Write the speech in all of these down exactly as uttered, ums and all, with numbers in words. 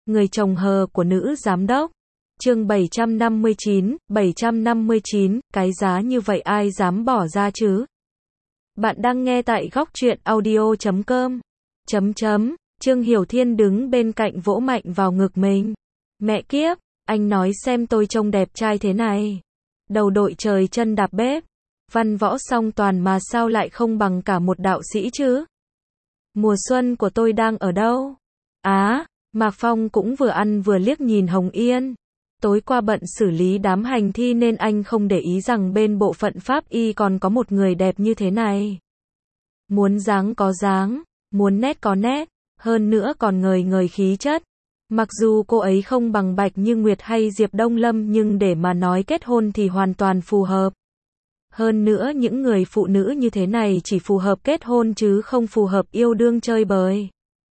Người chồng hờ của nữ giám đốc. Chương bảy trăm năm mươi chín, bảy trăm năm mươi chín, cái giá như vậy ai dám bỏ ra chứ? Bạn đang nghe tại góc truyện audio chấm com. Chấm chấm, Trương Hiểu Thiên đứng bên cạnh vỗ mạnh vào ngực mình. Mẹ kiếp, anh nói xem tôi trông đẹp trai thế này. Đầu đội trời chân đạp bếp. Văn võ song toàn mà sao lại không bằng cả một đạo sĩ chứ? Mùa xuân của tôi đang ở đâu? Á, Mạc Phong cũng vừa ăn vừa liếc nhìn Hồng Yên. Tối qua bận xử lý đám hành thi nên anh không để ý rằng bên bộ phận pháp y còn có một người đẹp như thế này. Muốn dáng có dáng, muốn nét có nét, hơn nữa còn ngời ngời khí chất. Mặc dù cô ấy không bằng Bạch Như Nguyệt hay Diệp Đông Lâm nhưng để mà nói kết hôn thì hoàn toàn phù hợp. Hơn nữa những người phụ nữ như thế này chỉ phù hợp kết hôn chứ không phù hợp yêu đương chơi bời.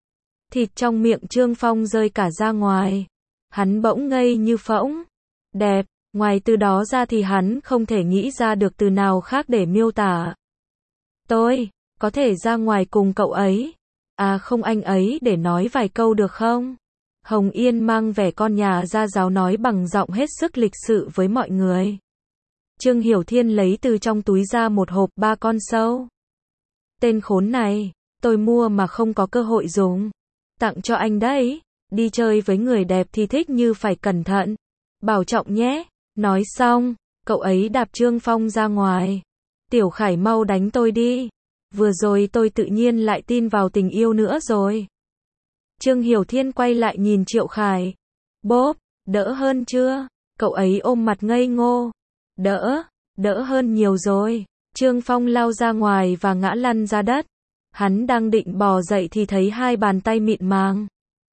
Thịt trong miệng Trương Phong rơi cả ra ngoài. Hắn bỗng ngây như phỗng. Đẹp, ngoài từ đó ra thì hắn không thể nghĩ ra được từ nào khác để miêu tả. Tôi, có thể ra ngoài cùng cậu ấy. À không anh ấy để nói vài câu được không? Hồng Yên mang vẻ con nhà ra giáo nói bằng giọng hết sức lịch sự với mọi người. Trương Hiểu Thiên lấy từ trong túi ra một hộp ba con sâu. Tên khốn này, tôi mua mà không có cơ hội dùng. Tặng cho anh đấy, đi chơi với người đẹp thì thích như phải cẩn thận. Bảo trọng nhé. Nói xong, cậu ấy đạp Trương Phong ra ngoài. Tiểu Khải mau đánh tôi đi. Vừa rồi tôi tự nhiên lại tin vào tình yêu nữa rồi. Trương Hiểu Thiên quay lại nhìn Triệu Khải. Bốp, đỡ hơn chưa? Cậu ấy ôm mặt ngây ngô. Đỡ, đỡ hơn nhiều rồi. Trương Phong lao ra ngoài và ngã lăn ra đất. Hắn đang định bò dậy thì thấy hai bàn tay mịn màng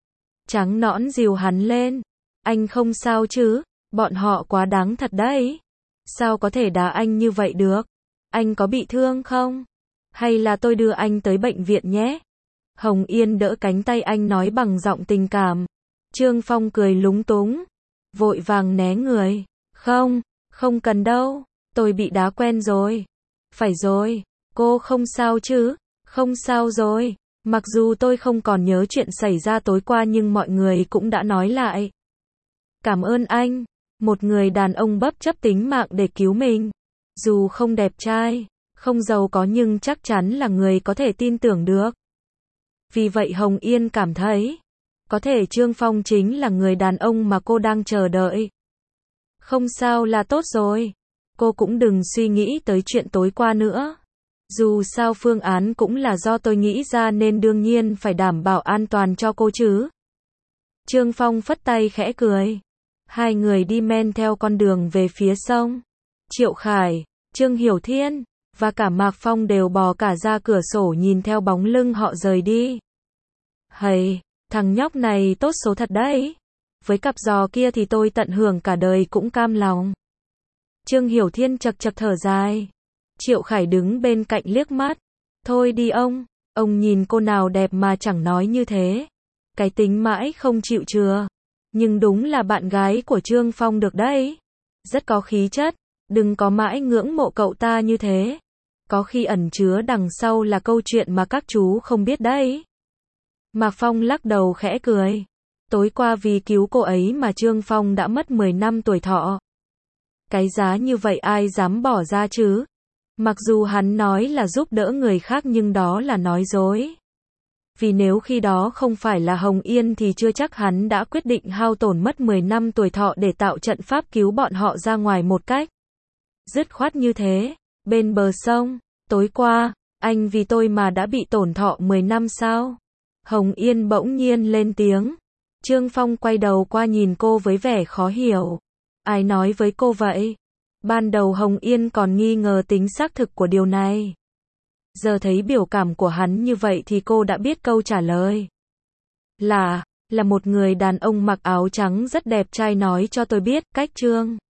trắng nõn dìu hắn lên. Anh không sao chứ? Bọn họ quá đáng thật đấy. Sao có thể đá anh như vậy được? Anh có bị thương không? Hay là tôi đưa anh tới bệnh viện nhé? Hồng Yên đỡ cánh tay anh nói bằng giọng tình cảm. Trương Phong cười lúng túng, vội vàng né người. Không, không cần đâu, tôi bị đá quen rồi. Phải rồi, cô không sao chứ? Không sao rồi. Mặc dù tôi không còn nhớ chuyện xảy ra tối qua nhưng mọi người cũng đã nói lại. Cảm ơn anh, một người đàn ông bất chấp tính mạng để cứu mình. Dù không đẹp trai, không giàu có nhưng chắc chắn là người có thể tin tưởng được. Vì vậy Hồng Yên cảm thấy, có thể Trương Phong chính là người đàn ông mà cô đang chờ đợi. Không sao là tốt rồi. Cô cũng đừng suy nghĩ tới chuyện tối qua nữa. Dù sao phương án cũng là do tôi nghĩ ra nên đương nhiên phải đảm bảo an toàn cho cô chứ. Trương Phong phất tay khẽ cười. Hai người đi men theo con đường về phía sông. Triệu Khải, Trương Hiểu Thiên và cả Mạc Phong đều bò cả ra cửa sổ nhìn theo bóng lưng họ rời đi. Hầy, thằng nhóc này tốt số thật đấy. Với cặp giò kia thì tôi tận hưởng cả đời cũng cam lòng. Trương Hiểu Thiên chật chật thở dài. Triệu Khải đứng bên cạnh liếc mắt. Thôi đi ông, ông nhìn cô nào đẹp mà chẳng nói như thế. Cái tính mãi không chịu chừa. Nhưng đúng là bạn gái của Trương Phong được đấy. Rất có khí chất, đừng có mãi ngưỡng mộ cậu ta như thế. Có khi ẩn chứa đằng sau là câu chuyện mà các chú không biết đấy. Mạc Phong lắc đầu khẽ cười. Tối qua vì cứu cô ấy mà Trương Phong đã mất mười năm tuổi thọ. Cái giá như vậy ai dám bỏ ra chứ? Mặc dù hắn nói là giúp đỡ người khác nhưng đó là nói dối. Vì nếu khi đó không phải là Hồng Yên thì chưa chắc hắn đã quyết định hao tổn mất mười năm tuổi thọ để tạo trận pháp cứu bọn họ ra ngoài một cách dứt khoát như thế. Bên bờ sông, tối qua, anh vì tôi mà đã bị tổn thọ mười năm sao? Hồng Yên bỗng nhiên lên tiếng. Trương Phong quay đầu qua nhìn cô với vẻ khó hiểu. Ai nói với cô vậy? Ban đầu Hồng Yên còn nghi ngờ tính xác thực của điều này. Giờ thấy biểu cảm của hắn như vậy thì cô đã biết câu trả lời. Là, là một người đàn ông mặc áo trắng rất đẹp trai nói cho tôi biết cách Trương